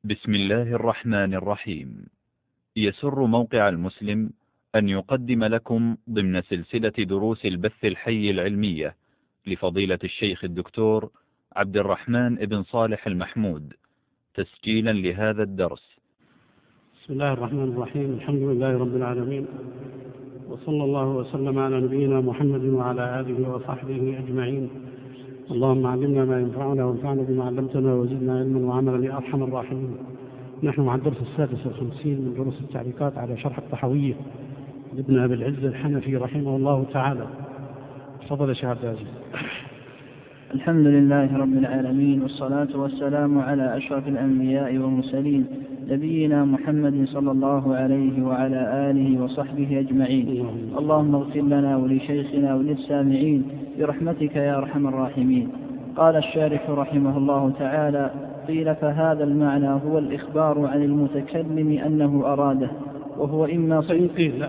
بسم الله الرحمن الرحيم. يسر موقع المسلم أن يقدم لكم ضمن سلسلة دروس البث الحي العلمية لفضيلة الشيخ الدكتور عبد الرحمن بن صالح المحمود تسجيلا لهذا الدرس. بسم الله الرحمن الرحيم. الحمد لله رب العالمين، وصلى الله وسلم على نبينا محمد وعلى آله وصحبه أجمعين. اللهم علمنا ما ينفعنا وانفعنا بما علمتنا وزدنا علما وعملا يا أرحم الراحمين. نحن مع الدرس 56 من دروس التعليقات على شرح الطحاوية لابن أبي العز الحنفي رحمه الله تعالى. تفضل يا شيخ عبد العزيز. الحمد لله رب العالمين، والصلاة والسلام على أشرف الأنبياء والمرسلين نبينا محمد صلى الله عليه وعلى آله وصحبه أجمعين. اللهم اغفر لنا ولشيخنا وللسامعين برحمتك يا أرحم الراحمين. قال الشارح رحمه الله تعالى: قيل فهذا المعنى هو الإخبار عن المتكلم أنه أراده، وهو إما فإن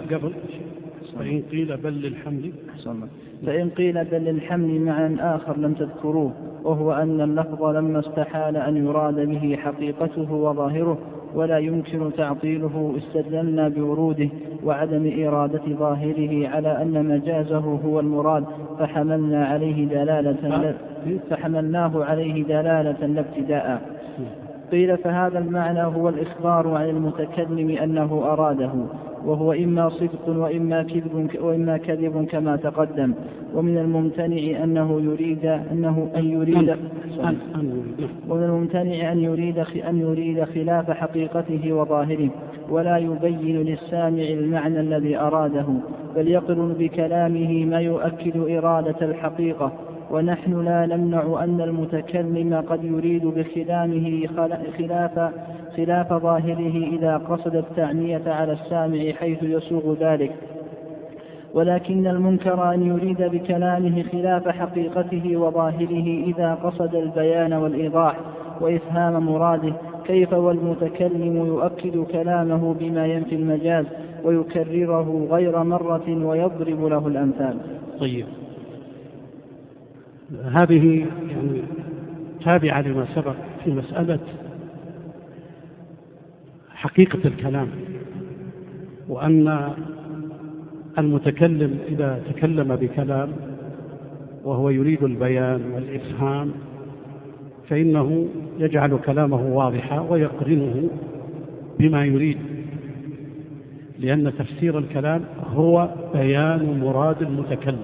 قيل بل للحمل فإن قيل بل للحمل معنى آخر لم تذكروه، وهو أن اللفظ لما استحال أن يراد به حقيقته وظاهره ولا يمكن تعطيله استدللنا بوروده وعدم إرادة ظاهره على أن مجازه هو المراد فحملناه عليه دلالة لا ابتداء. قيل فهذا المعنى هو الإخبار عن المتكلم أنه أراده، وهو إما صدق وإما كذب كما تقدم. ومن الممتنع أن يريد خلاف حقيقته وظاهره ولا يبين للسامع المعنى الذي أراده، بل يقرن بكلامه ما يؤكد إرادة الحقيقة. ونحن لا نمنع أن المتكلم قد يريد بكلامه خلاف ظاهره إذا قصد التعمية على السامع حيث يسوغ ذلك، ولكن المنكر أن يريد بكلامه خلاف حقيقته وظاهره إذا قصد البيان والإيضاح وإفهام مراده، كيف والمتكلم يؤكد كلامه بما ينفي المجاز ويكرره غير مرة ويضرب له الأمثال. طيب، هذه تابعة لما سبق في مسألة حقيقة الكلام، وأن المتكلم إذا تكلم بكلام وهو يريد البيان والإفهام فإنه يجعل كلامه واضحا ويقرنه بما يريد، لأن تفسير الكلام هو بيان مراد المتكلم.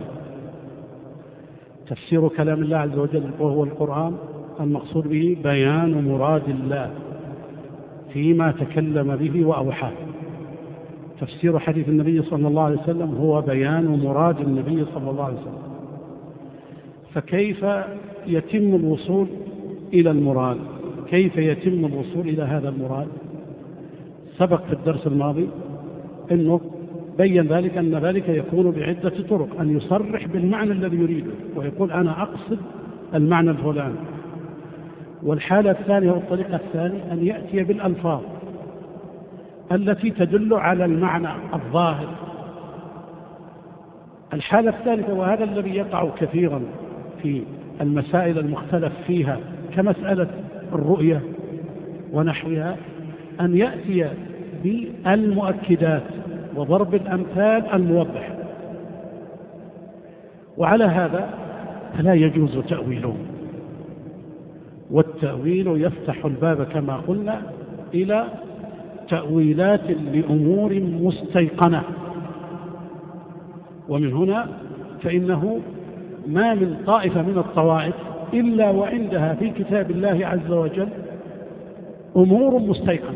تفسير كلام الله عز وجل وهو القرآن المقصود به بيان مراد الله فيما تكلم به وأوحاه. تفسير حديث النبي صلى الله عليه وسلم هو بيان مراد النبي صلى الله عليه وسلم. فكيف يتم الوصول إلى المراد؟ كيف يتم الوصول إلى هذا المراد؟ سبق في الدرس الماضي أنه بين ذلك أن ذلك يكون بعدة طرق، أن يصرح بالمعنى الذي يريده ويقول أنا أقصد المعنى الفلاني. والحالة الثانية والطريقة الثانية أن يأتي بالألفاظ التي تدل على المعنى الظاهر. الحالة الثالثة، وهذا الذي يقع كثيرا في المسائل المختلف فيها كمسألة الرؤية ونحوها، أن يأتي بالمؤكدات وضرب الأمثال الموضح، وعلى هذا فلا يجوز تأويله. والتأويل يفتح الباب كما قلنا إلى تأويلات لأمور مستيقنة، ومن هنا فإنه ما من طائفة من الطوائف إلا وعندها في كتاب الله عز وجل أمور مستيقنة.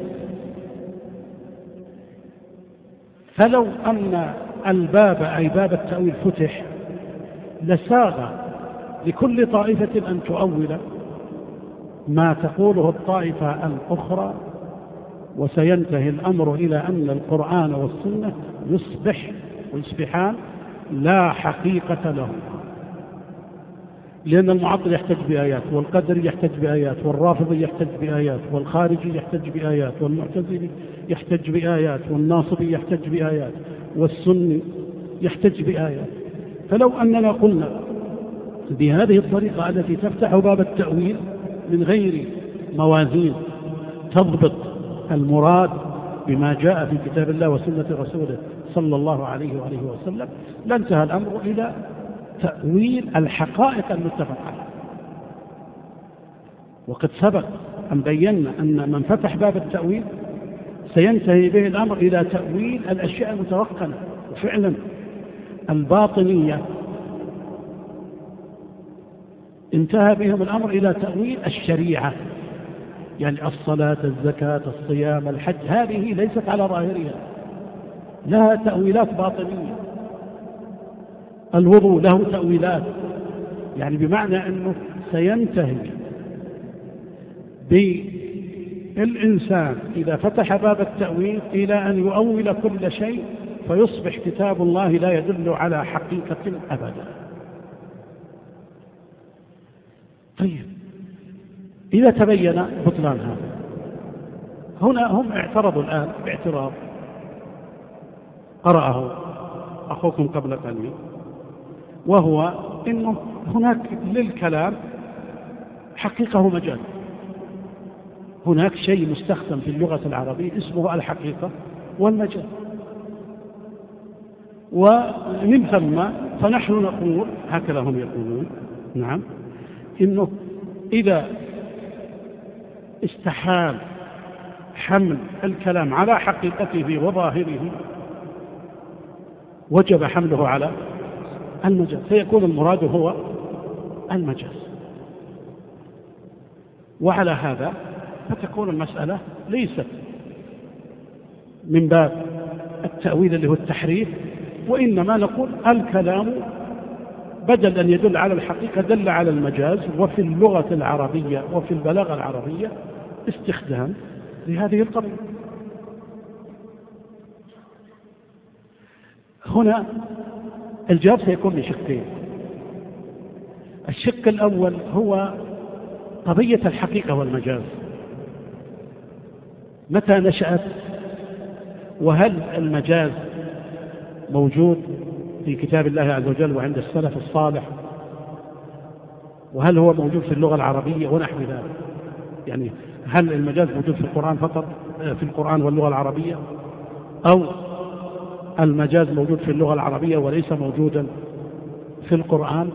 فلو أن الباب أي باب التأويل فتح لساغ لكل طائفة أن تؤول ما تقوله الطائفة الأخرى، وسينتهي الأمر إلى أن القرآن والسنة يصبحان لا حقيقة له، لأن المعطل يحتج بآيات، والقدر يحتج بآيات، والرافض يحتج بآيات، والخارجي يحتج بآيات، والمعتزلي يحتج بآيات، والناصبي يحتج بآيات، والسني يحتج بآيات. فلو أننا قلنا بهذه الطريقة التي تفتح باب التأويل من غير موازين وتضبط المراد بما جاء في كتاب الله وسنة رسوله صلى الله عليه وآله وسلم، لانتهى الأمر إلى تأويل الحقائق المتفق عليها. وقد سبق أن بينا أن من فتح باب التأويل سينتهي به الأمر إلى تأويل الأشياء المتوقنة. وفعلا الباطنية انتهى بهم الأمر إلى تأويل الشريعة، يعني الصلاة، الزكاة، الصيام، الحج، هذه ليست على ظاهرها، لها تأويلات باطنية. الوضوء له تأويلات، يعني بمعنى أنه سينتهي بالإنسان إذا فتح باب التأويل إلى أن يؤول كل شيء، فيصبح كتاب الله لا يدل على حقيقة أبدا. طيب، إذا تبين بطلان هذا، هنا هم اعترضوا الآن باعتراض قرأه أخوكم قبل قليل، وهو إنه هناك للكلام حقيقة ومجاز. هناك شيء مستخدم في اللغة العربية اسمه الحقيقة والمجاز، ومن ثم فنحن نقول هكذا هم يقولون، نعم، إنه إذا استحال حمل الكلام على حقيقته وظاهره وجب حمله على المجاز، فيكون المراد هو المجاز. وعلى هذا فتكون المسألة ليست من باب التأويل اللي هو التحريف، وإنما نقول الكلام بدل أن يدل على الحقيقة دل على المجاز. وفي اللغة العربية وفي البلاغة العربية استخدام لهذه القضية. هنا الجواب سيكون بشقين. الشق الأول هو قضية الحقيقة والمجاز، متى نشأت؟ وهل المجاز موجود في كتاب الله عز وجل وعند السلف الصالح؟ وهل هو موجود في اللغة العربية ونحو ذلك؟ يعني هل المجاز موجود في القرآن فقط، في القرآن واللغة العربية، أو المجاز موجود في اللغة العربية وليس موجودا في القرآن؟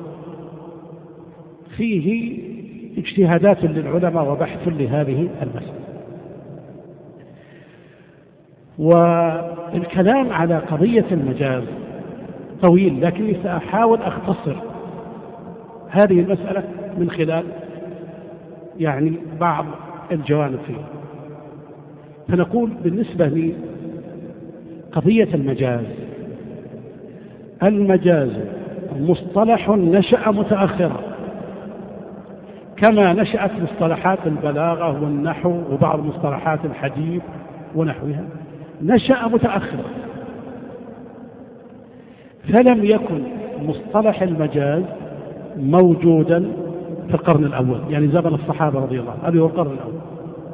فيه اجتهادات للعلماء وبحث لهذه المسألة. والكلام على قضية المجاز طويل، لكني سأحاول أختصر هذه المسألة من خلال يعني بعض الجوانب فيه. فنقول بالنسبة لقضية المجاز، المجاز مصطلح نشأ متأخرا، كما نشأت مصطلحات البلاغة والنحو وبعض مصطلحات الحديث ونحوها، نشأ متأخرا. فلم يكن مصطلح المجاز موجودا في القرن الأول، يعني زمن الصحابة رضي الله عنهم، هذا هو القرن الأول،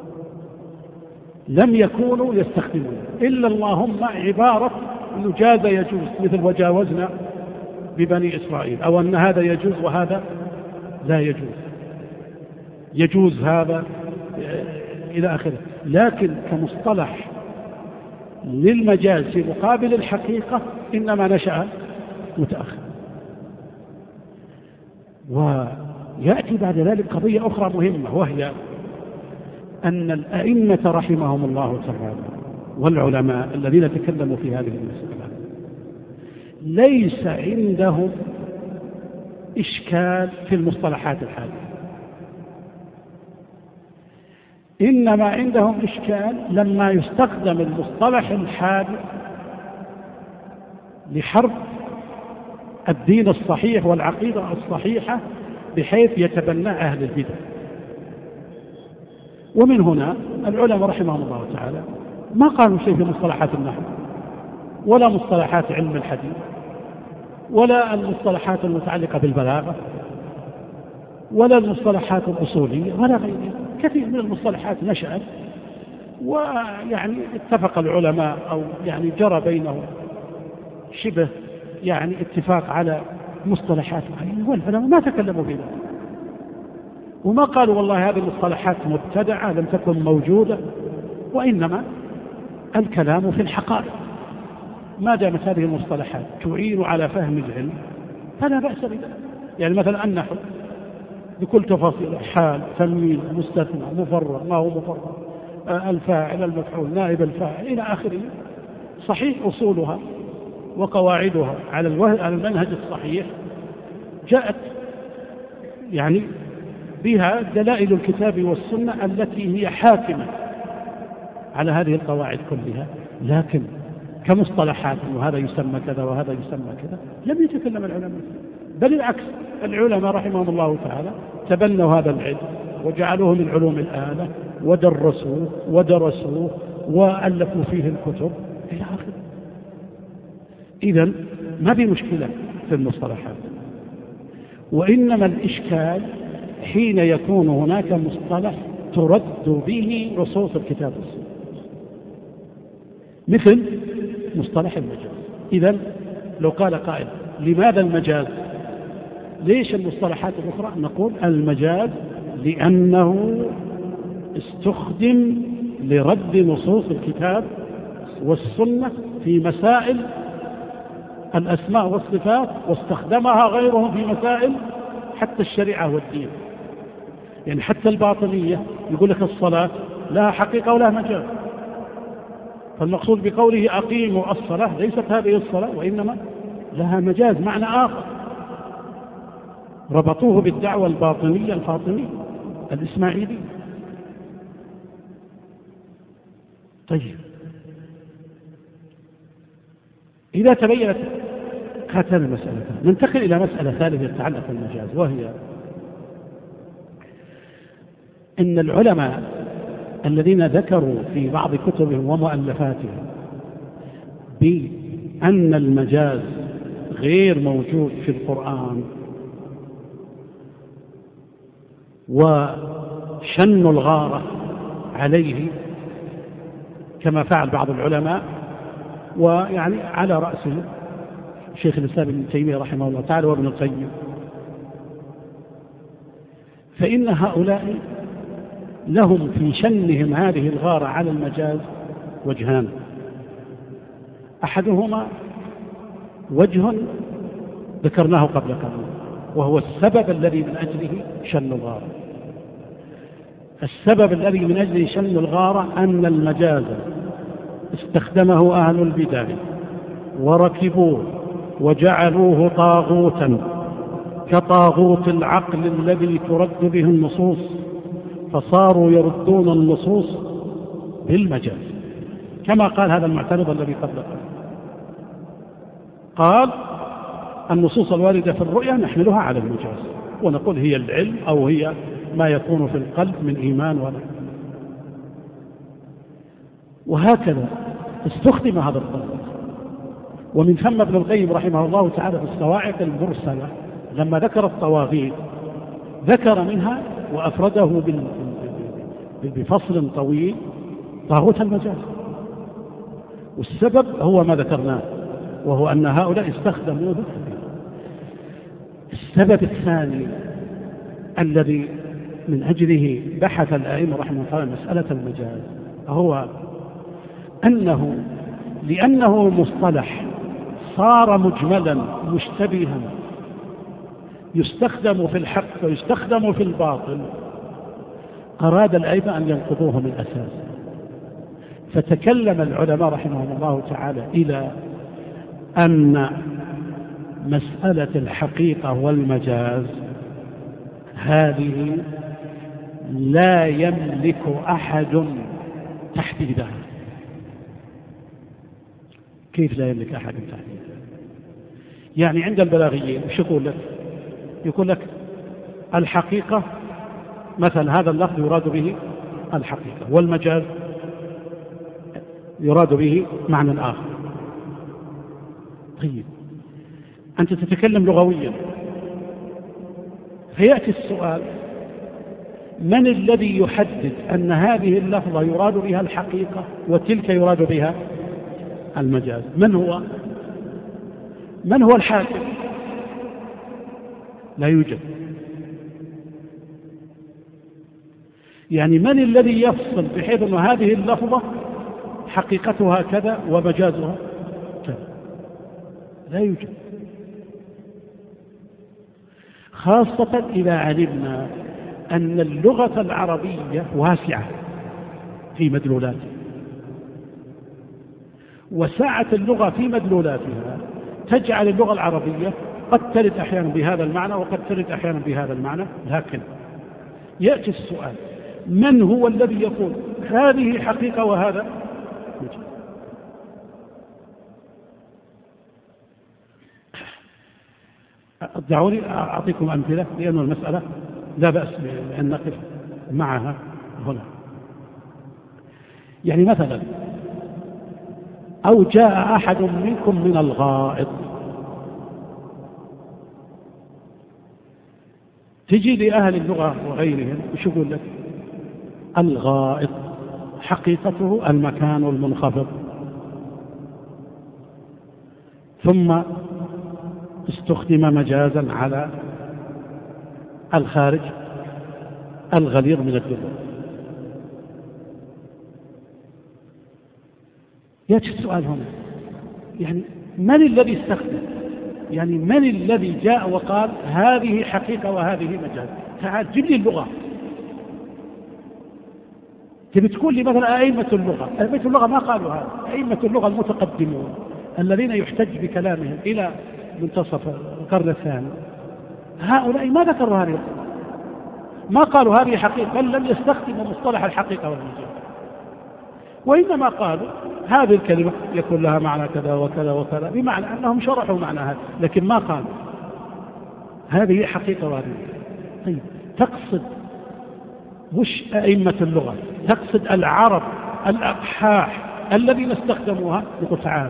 لم يكونوا يستخدمون إلا اللهم عبارة أنه جاز يجوز، مثل وجاوزنا ببني إسرائيل، أو أن هذا يجوز وهذا لا يجوز، يجوز هذا إلى آخره. لكن كمصطلح للمجاز في مقابل الحقيقة إنما نشأ متأخر. ويأتي بعد ذلك قضية أخرى مهمة، وهي أن الأئمة رحمهم الله تعالى والعلماء الذين تكلموا في هذه المسألة ليس عندهم إشكال في المصطلحات الحادثة، إنما عندهم إشكال لما يستخدم المصطلح الحادث لحرب الدين الصحيح والعقيدة الصحيحة بحيث يتبنى أهل البدع. ومن هنا العلماء رحمهم الله تعالى ما قالوا شيء في مصطلحات النحو ولا مصطلحات علم الحديث ولا المصطلحات المتعلقة بالبلاغة ولا المصطلحات الأصولية ولا غيرها. كثير من المصطلحات نشأت ويعني اتفق العلماء أو يعني جرى بينهم شبه يعني اتفاق على مصطلحات معينة، والعلماء ما تكلموا في ذلك وما قالوا والله هذه المصطلحات مبتدعة لم تكن موجودة وإنما الكلام في الحقائق. ما دامت هذه المصطلحات تعين على فهم العلم فلا بأس بذلك. يعني مثلا النحو بكل تفاصيله، حال، تنوين، مستثنى، مفرغ، ما هو مفرغ، الفاعل، المفعول، نائب الفاعل إلى آخره، صحيح أصولها وقواعدها على المنهج الصحيح جاءت يعني بها دلائل الكتاب والسنة التي هي حاكمة على هذه القواعد كلها. لكن كمصطلحات وهذا يسمى كذا وهذا يسمى كذا لم يتكلم العلماء، بل العكس، العلماء رحمهم الله تعالى تبنوا هذا العلم وجعلوه من علوم الآلة ودرسوه وألفوا فيه الكتب إلى آخره. إذن ما في مشكلة في المصطلحات، وإنما الإشكال حين يكون هناك مصطلح ترد به نصوص الكتاب والسنة، مثل مصطلح المجاز. إذن لو قال قائل لماذا المجاز؟ ليش المصطلحات الأخرى؟ نقول المجاز لأنه استخدم لرد نصوص الكتاب والسنة في مسائل الأسماء والصفات، واستخدمها غيرهم في مسائل حتى الشريعة والدين. يعني حتى الباطنية يقول لك الصلاة لها حقيقة ولها مجاز، فالمقصود بقوله أقيموا الصلاة ليست هذه الصلاة، وإنما لها مجاز، معنى آخر، ربطوه بالدعوة الباطنية الفاطمية الإسماعيلية. طيب، إذا تبينت هاتان المسألة ننتقل إلى مسألة ثالثة تتعلق بالمجاز، وهي إن العلماء الذين ذكروا في بعض كتبهم ومؤلفاتهم بأن المجاز غير موجود في القرآن وشن الغارة عليه كما فعل بعض العلماء، ويعني على رأسه شيخ الإسلام ابن تيمية رحمه الله تعالى وابن القيم، فإن هؤلاء لهم في شنهم هذه الغارة على المجاز وجهان. أحدهما وجه ذكرناه قبل قليل، وهو السبب الذي من أجله شن الغارة. السبب الذي من أجله شن الغارة أن المجاز استخدمه أهل البدع وركبوه وجعلوه طاغوتا كطاغوت العقل الذي ترد به النصوص، فصاروا يردون النصوص بالمجاز، كما قال هذا المعترض الذي قبل قال النصوص الواردة في الرؤيا نحملها على المجاز ونقول هي العلم أو هي ما يكون في القلب من إيمان ولا. وهكذا استخدم هذا الطريق. ومن ثم ابن القيم رحمه الله تعالى في الصواعق المرسلة لما ذكر الطواغيت ذكر منها وأفرده بفصل طويل طاغوت المجاز، والسبب هو ما ذكرناه، وهو أن هؤلاء استخدموه. السبب الثاني الذي من أجله بحث الأئمة رحمه الله مسألة المجاز هو أنه لأنه مصطلح صار مجملا مشتبها يستخدم في الحق ويستخدم في الباطل، أراد الأئمة أن ينقضوه من أساس. فتكلم العلماء رحمهم الله تعالى إلى أن مسألة الحقيقة والمجاز هذه لا يملك أحد تحديدها. كيف لا يملك أحد تحديدها؟ يعني عند البلاغيين وش يقول لك؟ يقول لك الحقيقة مثلا هذا اللفظ يراد به الحقيقة، والمجاز يراد به معنى آخر. طيب أنت تتكلم لغويا، فيأتي السؤال من الذي يحدد أن هذه اللفظة يراد بها الحقيقة وتلك يراد بها المجاز؟ من هو الحاكم؟ لا يوجد. يعني من الذي يفصل بحيث أن هذه اللفظة حقيقتها كذا ومجازها كذا؟ لا يوجد، خاصة إذا علمنا أن اللغة العربية واسعة في مدلولاتها، وسعة اللغة في مدلولاتها تجعل اللغة العربية قد ترد أحيانا بهذا المعنى وقد ترد أحيانا بهذا المعنى. لكن يأتي السؤال: من هو الذي يقول هذه حقيقة وهذا مجاز؟ دعوني أعطيكم أمثلة، لأن المسألة لا بأس بأن نقف معها هنا. يعني مثلا: أو جاء أحد منكم من الغائط. تجي لأهل اللغة وغيرهم وش يقول لك؟ الغائط حقيقته المكان المنخفض، ثم استخدم مجازا على الخارج الغليظ من الدبر. يأتي السؤال هنا: يعني من الذي استخدم؟ يعني من الذي جاء وقال هذه حقيقة وهذه مجاز؟ تعال جيب لي اللغة. تبي تقول لي مثلا أئمة اللغة ما قالوا هذا. أئمة اللغة المتقدمون الذين يحتج بكلامهم إلى منتصف القرن الثاني، هؤلاء ما ذكروا هذه، ما قالوا هذه حقيقة، بل لم يستخدموا مصطلح الحقيقة والمجاز، وإنما قالوا هذه الكلمة يكون لها معنى كذا وكذا وكذا، بمعنى أنهم شرحوا معناها، لكن ما قالوا هذه حقيقة وهذه. طيب تقصد وش أئمة اللغة؟ تقصد العرب الأقحاح الذين استخدموها؟ يقول تعالى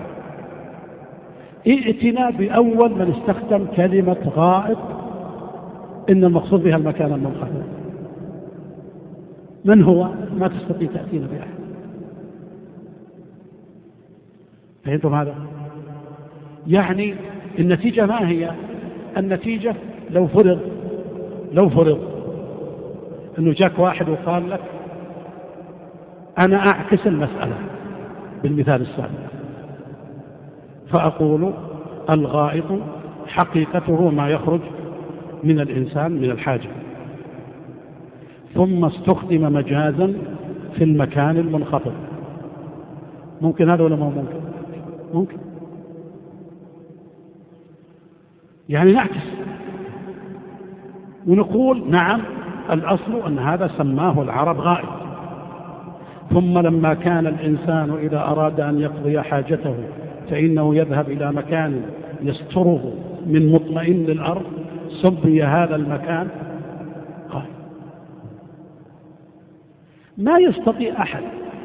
ائتنا بأول من استخدم كلمة غائط إن المقصود بها المكان المنخفض. من هو؟ ما تستطيع تأتينا بأحد. فهمتم هذا؟ يعني النتيجة ما هي؟ النتيجة لو فرض أنه جاك واحد وقال لك أنا أعكس المسألة بالمثال السابق، فأقول الغائط حقيقته ما يخرج من الإنسان من الحاجة، ثم استخدم مجازا في المكان المنخفض. ممكن هذا ولا ما ممكن؟ ممكن. يعني نعكس ونقول نعم الأصل أن هذا سماه العرب غائط، ثم لما كان الإنسان إذا أراد أن يقضي حاجته فإنه يذهب إلى مكان يستره من مطمئن الأرض، سمي هذا المكان غائط. ما يستطيع أحد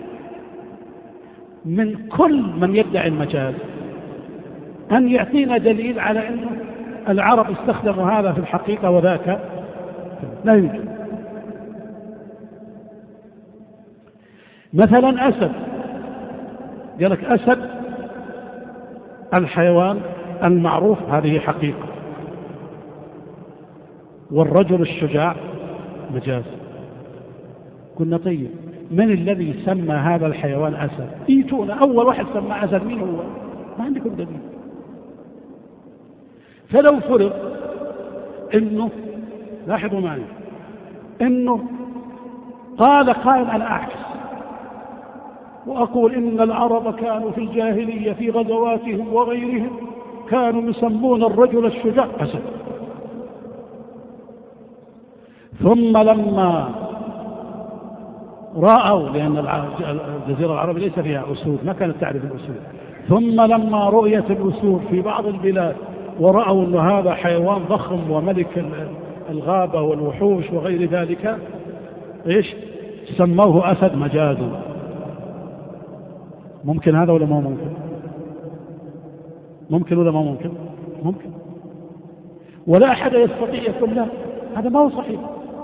من كل من يدعي المجاز أن يعطينا دليل على أن العرب استخدموا هذا في الحقيقة وذاك، لا يوجد. مثلا أسد، قال لك أسد الحيوان المعروف هذه حقيقة، والرجل الشجاع مجاز. قلنا طيب من الذي سمى هذا الحيوان أسد؟ ايتونا أول واحد سمى أسد، مين هو؟ ما عندكم دليل. فلو فرض انه، لاحظوا معي، انه قال قائل انا اعكس واقول ان العرب كانوا في الجاهلية في غزواتهم وغيرهم كانوا يسمون الرجل الشجاع أسد، ثم لما رأوا، لأن الجزيرة العربية ليس فيها أسود، ما كانت تعرف الأسود، ثم لما رؤيت الأسود في بعض البلاد ورأوا أن هذا حيوان ضخم وملك الغابة والوحوش وغير ذلك، إيش سموه أسد مجازا. ممكن هذا ولا ما ممكن؟ ممكن ولا ما ممكن؟ ممكن. ولا أحد يستطيع يقول لا هذا ما هو صحيح.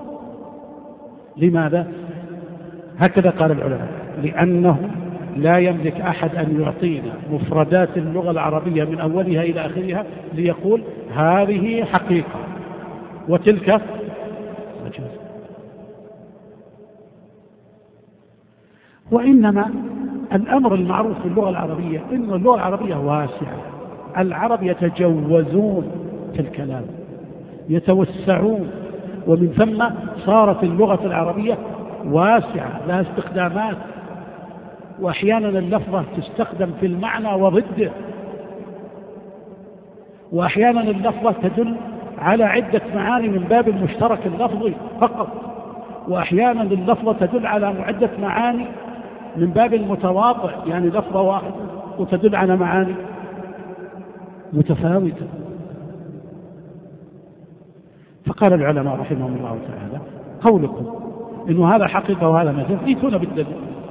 لماذا؟ هكذا قال العلماء، لأنه لا يملك أحد أن يعطينا مفردات اللغة العربية من أولها إلى آخرها ليقول هذه حقيقة وتلك مجاز. وإنما الأمر المعروف في اللغة العربية إن اللغة العربية واسعة، العرب يتجوزون في الكلام، يتوسعون، ومن ثم صارت اللغة العربية واسعة لها استخدامات، وأحيانا اللفظة تستخدم في المعنى وضده، وأحيانا اللفظة تدل على عدة معاني من باب المشترك اللفظي فقط، وأحيانا اللفظة تدل على عدة معاني من باب المتواطئ، يعني لفظة واحدة وتدل على معاني متفاوتة. فقال العلماء رحمهم الله تعالى: قولكم إنه هذا حقيقة وهذا مجاز ائتونا بالدليل،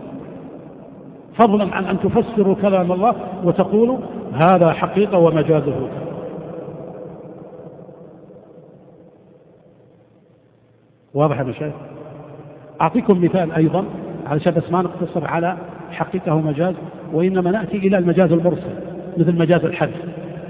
فضلا عن أن تفسروا كلام الله وتقولوا هذا حقيقة ومجازه. واضح يا مشايخ؟ أعطيكم مثال أيضا علشان بس ما نقتصر على حقيقة ومجاز، وإنما نأتي إلى المجاز المرسل مثل مجاز الحذف.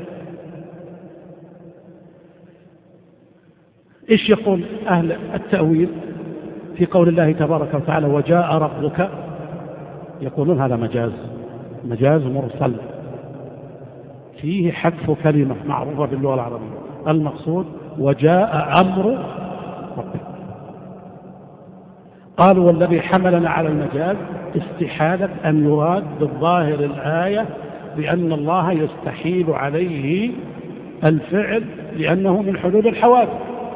إيش يقول أهل التأويل في قول الله تبارك وتعالى وجاء ربك؟ يقولون هذا مجاز مرسل فيه حذف كلمة معروفة باللغة العربية، المقصود وجاء أمر ربك. قالوا والذي حملنا على المجاز استحالة أن يراد بالظاهر الآية بأن الله يستحيل عليه الفعل لأنه من حدود الحوادث،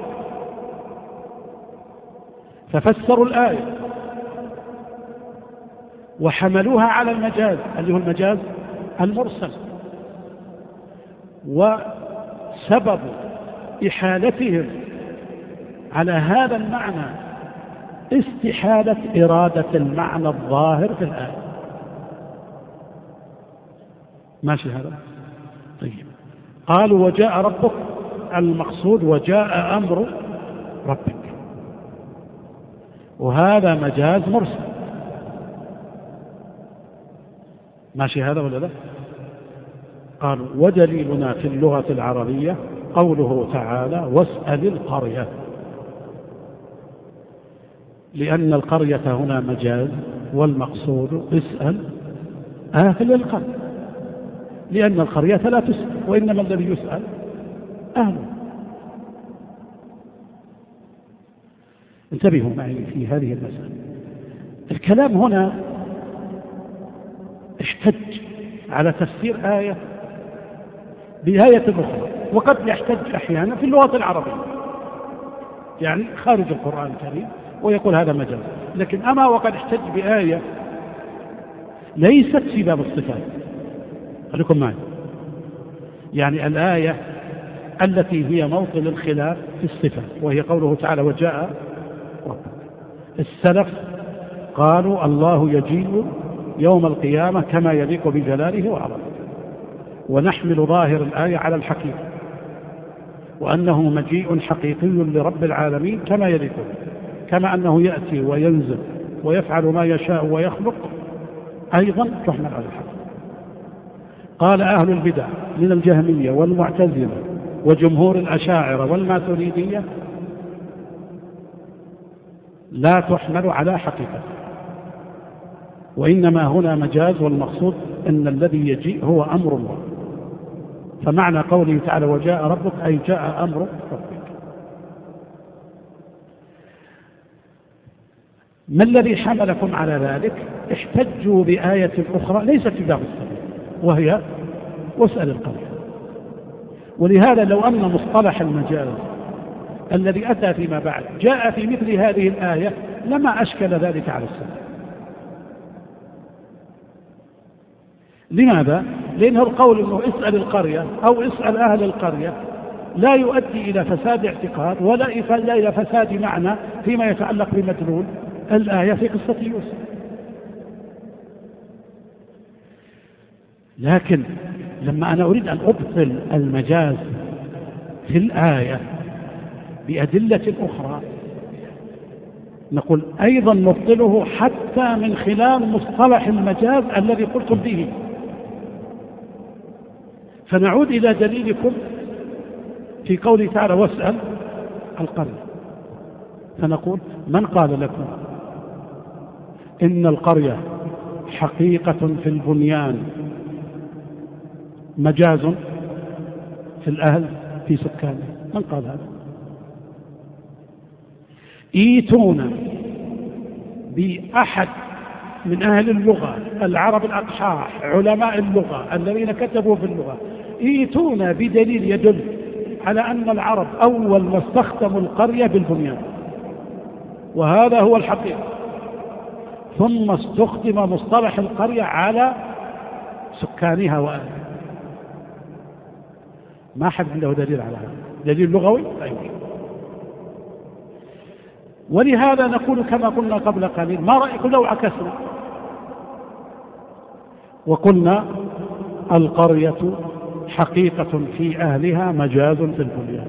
ففسروا الآية وحملوها على المجاز اللي هو المجاز المرسل، وسبب إحالتهم على هذا المعنى استحالة إرادة المعنى الظاهر في الآية. ماشي هذا؟ طيب. قالوا وجاء ربك، المقصود وجاء أمر ربك، وهذا مجاز مرسل. ماشي هذا ولا لا؟ قالوا ودليلنا في اللغة العربية قوله تعالى واسأل القرية، لأن القرية هنا مجاز، والمقصود اسأل أهل القرية، لأن القرية لا تسأل، وإنما الذي يسأل أهله. انتبهوا معي في هذه المسألة. الكلام هنا احتج على تفسير آية بآية أخرى، وقد يحتج أحيانا في اللغة العربية يعني خارج القرآن الكريم ويقول هذا مجاز، لكن أما وقد احتج بآية ليست في باب الصفات. خليكم معي، يعني الآية التي هي موطن الخلاف في الصفات وهي قوله تعالى وجاء ربك. السلف قالوا الله يجيء يوم القيامة كما يليق بجلاله وعظمته، ونحمل ظاهر الآية على الحقيقة، وأنه مجيء حقيقي لرب العالمين كما يليق به، كما أنه يأتي وينزل ويفعل ما يشاء ويخلق، أيضا تحمل على الحقيقة. قال أهل البدع من الجهمية والمعتزلة وجمهور الأشاعرة والماتريدية لا تحمل على حقيقة، وإنما هنا مجاز، والمقصود أن الذي يجيء هو أمر الله. فمعنى قوله تعالى وجاء ربك أي جاء أمر ربك. ما الذي حملكم على ذلك؟ احتجوا بآية أخرى ليست في باب الصلاة وهي واسأل القرية. ولهذا لو أن مصطلح المجاز الذي أتى فيما بعد جاء في مثل هذه الآية لما أشكل ذلك على السلف. لماذا؟ لأنه القول أنه اسأل القرية أو اسأل أهل القرية لا يؤدي إلى فساد اعتقاد ولا إلى فساد معنى فيما يتعلق بمدلول الآية في قصة يوسف. لكن لما أنا أريد أن أبطل المجاز في الآية بأدلة أخرى نقول أيضا نبطله حتى من خلال مصطلح المجاز الذي قلتم به. فنعود إلى دليلكم في قوله تعالى واسأل القرية، فنقول من قال لكم إن القرية حقيقة في البنيان مجاز في الأهل في سكانه. من قال هذا؟ ايتونا بأحد من أهل اللغة العرب الأقحاح علماء اللغة الذين كتبوا في اللغة، ايتونا بدليل يدل على أن العرب أول ما استخدموا القرية بالبنيان، وهذا هو الحقيقة، ثم استخدم مصطلح القرية على سكانها وأهلها. ما حد عنده دليل على هذا، دليل لغوي لا يوجد. ولهذا نقول كما قلنا قبل قليل، ما رأيكم لو عكسنا وقلنا القرية حقيقة في أهلها مجاز في البنيان؟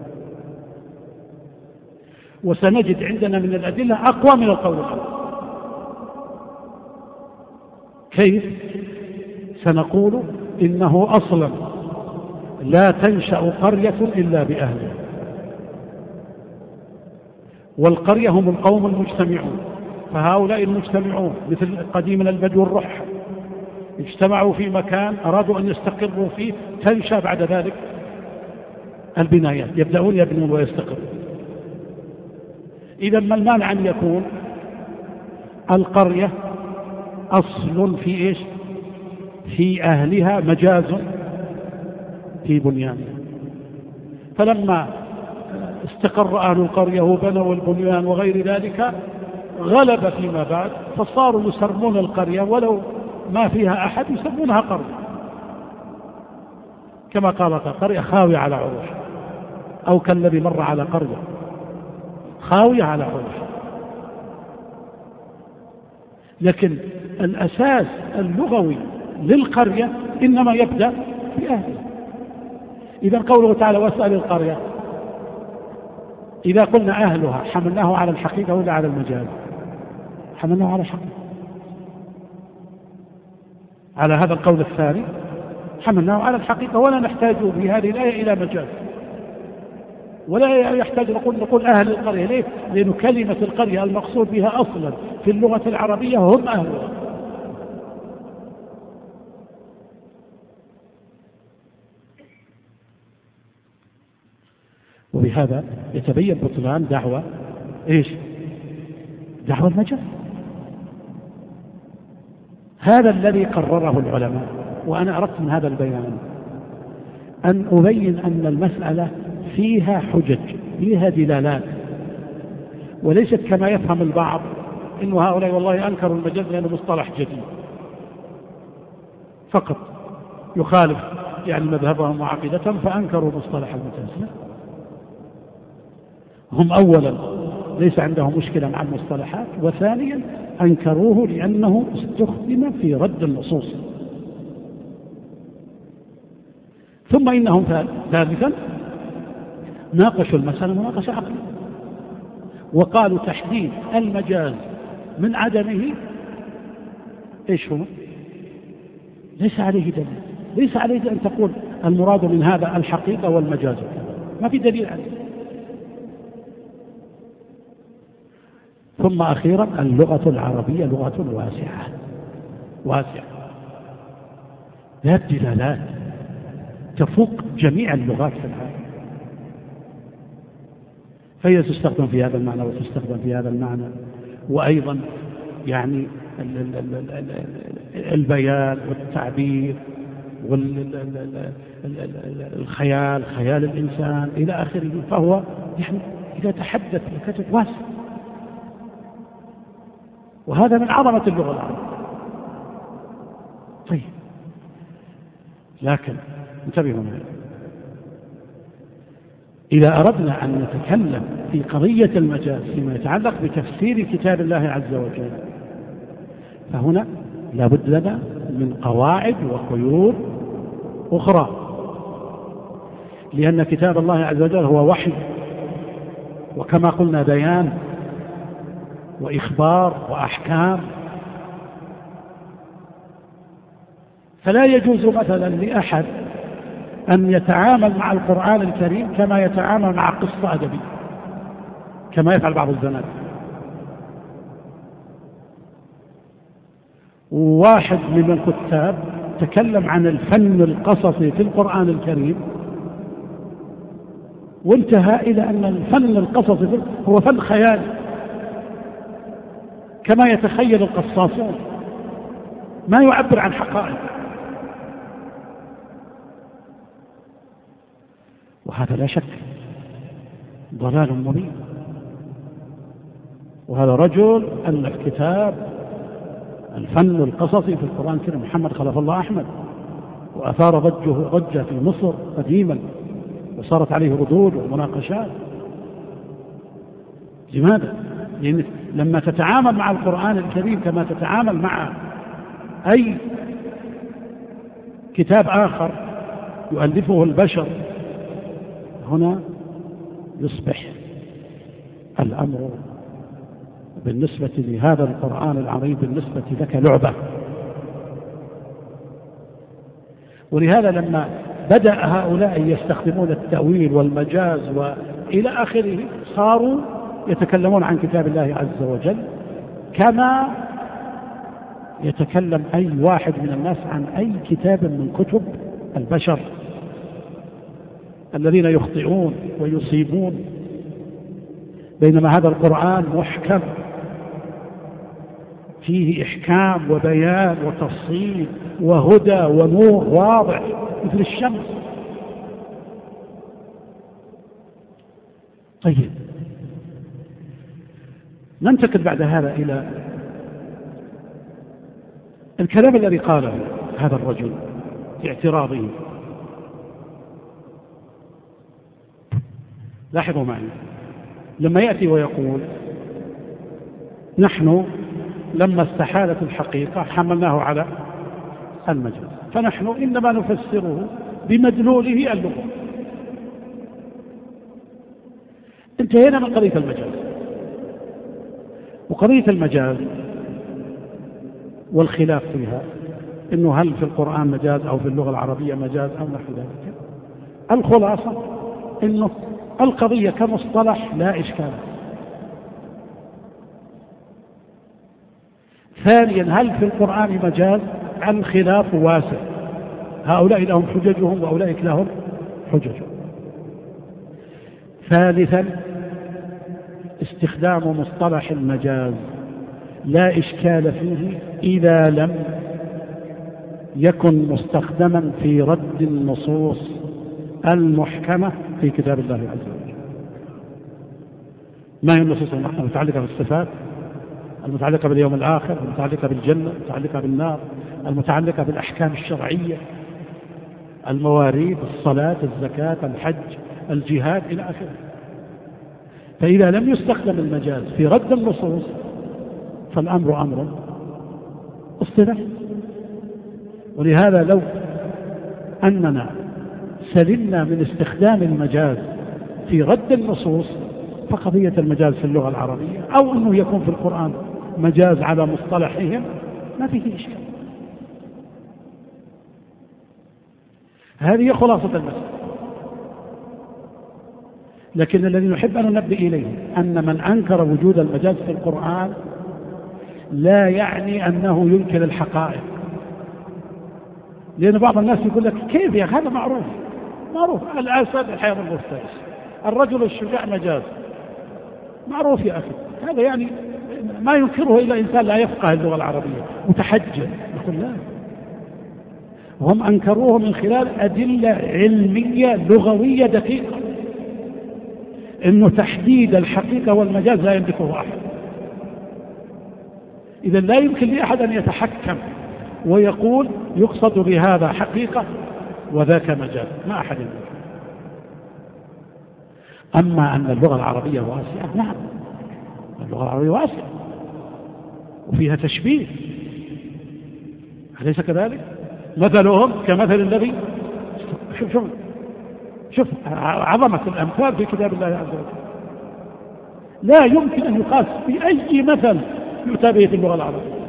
وسنجد عندنا من الأدلة أقوى من القول الأول. كيف؟ سنقول إنه أصلا لا تنشأ قرية إلا بأهلها، والقرية هم القوم المجتمعون، فهؤلاء المجتمعون مثل قديمنا البدو الرح اجتمعوا في مكان أرادوا أن يستقروا فيه، تنشأ بعد ذلك البنايات، يبدأون يبنون ويستقرون. إذا ما المانع أن يكون القرية أصل في إيش؟ في أهلها مجاز في بنيانها، فلما استقر أهل القرية وبنوا البنيان وغير ذلك غلب فيما بعد، فصاروا يسمون القرية ولو ما فيها أحد يسمونها قرية، كما قال قرية خاوية على عروش، أو كالذي مر على قرية خاوية على عروش. لكن الأساس اللغوي للقرية إنما يبدأ بأهلها. إذا قوله تعالى واسأل القرية، إذا قلنا أهلها حملناه على الحقيقة ولا على المجاز؟ حملناه على الحقيقة. على هذا القول الثاني حملناه على الحقيقة، ولا نحتاج في هذه الآية إلى مجاز، ولا يحتاج نقول أهل القرية. ليه؟ لأن كلمة القرية المقصود بها أصلا في اللغة العربية هم أهلها. وبهذا يتبين بطلان دعوة إيش؟ دعوة المجاز. هذا الذي قرره العلماء، وأنا أردت من هذا البيان أن أبين أن المسألة فيها حجج، فيها دلالات، وليست كما يفهم البعض إن هؤلاء والله أنكروا المجاز لأنه مصطلح جديد فقط يخالف يعني مذهبهم وعقيدتهم فأنكروا مصطلح المجاز. هم أولا ليس عندهم مشكلة مع المصطلحات، وثانيا أنكروه لأنه استخدم في رد النصوص. ثم إنهم ثالثا ناقشوا المسألة مناقشة عقلية، وقالوا تحديد المجاز من عدمه إيش هو؟ ليس عليه دليل، ليس عليه أن تقول المراد من هذا الحقيقة والمجاز، ما في دليل عليه. ثم أخيرا اللغة العربية لغة واسعة ذات دلالات تفوق جميع اللغات في العالم، فهي تستخدم في هذا المعنى وتستخدم في هذا المعنى. وأيضا يعني البيان والتعبير والخيال، خيال الإنسان إلى آخره، فهو يعني إذا تحدث بكتب واسع، وهذا من عظمة اللغة العربية. طيب، لكن انتبهوا معي، إذا أردنا أن نتكلم في قضية المجاز فيما يتعلق بتفسير كتاب الله عز وجل، فهنا لابد لنا من قواعد وقيود أخرى، لأن كتاب الله عز وجل هو وحي، وكما قلنا بيان وإخبار وأحكام. فلا يجوز مثلا لأحد أن يتعامل مع القرآن الكريم كما يتعامل مع قصة أدبية كما يفعل بعض الزنادقة. واحد من الكتاب تكلم عن الفن القصصي في القرآن الكريم، وانتهى إلى أن الفن القصصي هو فن خيالي كما يتخيل القصاصون، ما يعبر عن حقائق. وهذا لا شك ضلال مبين. وهذا رجل ألف كتاب الفن القصصي في القرآن الكريم، محمد خلف الله أحمد، وأثار ضجة في مصر قديما، وصارت عليه ردود ومناقشات. لماذا؟ لأن لما تتعامل مع القرآن الكريم كما تتعامل مع أي كتاب آخر يؤلفه البشر، هنا يصبح الأمر بالنسبة لهذا القرآن العظيم بالنسبة لك لعبة. ولهذا لما بدأ هؤلاء يستخدمون التأويل والمجاز وإلى آخره، صاروا يتكلمون عن كتاب الله عز وجل كما يتكلم أي واحد من الناس عن أي كتاب من كتب البشر الذين يخطئون ويصيبون، بينما هذا القرآن محكم فيه إحكام وبيان وتفصيل وهدى ونور واضح مثل الشمس. طيب، ننتقل بعد هذا إلى الكلام الذي قاله هذا الرجل في اعتراضه. لاحظوا معي لما يأتي ويقول نحن لما استحالت الحقيقة حملناه على المجاز، فنحن إنما نفسره بمدلوله اللغة. انتهينا من قضية المجاز. وقضية المجاز والخلاف فيها، إنه هل في القرآن مجاز أو في اللغة العربية مجاز أو نحو ذلك، الخلاصة إنه القضية كمصطلح لا إشكال. ثانيا، هل في القرآن مجاز؟ الخلاف واسع، هؤلاء لهم حججهم وأولئك لهم حججهم. ثالثا، استخدام مصطلح المجاز لا إشكال فيه إذا لم يكن مستخدما في رد النصوص المحكمة في كتاب الله عز وجل. ما هي النصوص المتعلقة بالصفات، المتعلقة باليوم الآخر، المتعلقة بالجنة، المتعلقة بالنار، المتعلقة بالأحكام الشرعية، المواريث، الصلاة، الزكاة، الحج، الجهاد إلى آخره. فإذا لم يستخدم المجاز في رد النصوص فالأمر أمر اصطلاحي. ولهذا لو أننا سلمنا من استخدام المجاز في رد النصوص، فقضية المجاز في اللغة العربية أو أنه يكون في القرآن مجاز على مصطلحهم ما فيه إشكال. هذه خلاصة المسألة. لكن الذي نحب أن ننبه إليه أن من أنكر وجود المجاز في القرآن لا يعني أنه ينكر الحقائق. لأن بعض الناس يقول لك كيف يا أخي، هذا معروف الأسد الحياة المفترس، الرجل الشجاع مجاز، معروف يا أخي، هذا يعني ما ينكره إلا إنسان لا يفقه اللغة العربية متحجر. نقول لا، هم أنكروه من خلال أدلة علمية لغوية دقيقة، إنه تحديد الحقيقة والمجاز لا يملكه أحد. إذا لا يمكن لأحد أن يتحكم ويقول يقصد بهذا حقيقة وذاك مجاز، ما أحد يملكه. أما أن اللغة العربية واسعة، نعم اللغة العربية واسعة وفيها تشبيه، أليس كذلك؟ مثلهم كمثل الذي، شوف عظمة الأمثال في كتاب الله عز وجل، لا يمكن أن يقاس بأي مثل يؤتى به في اللغة العربية.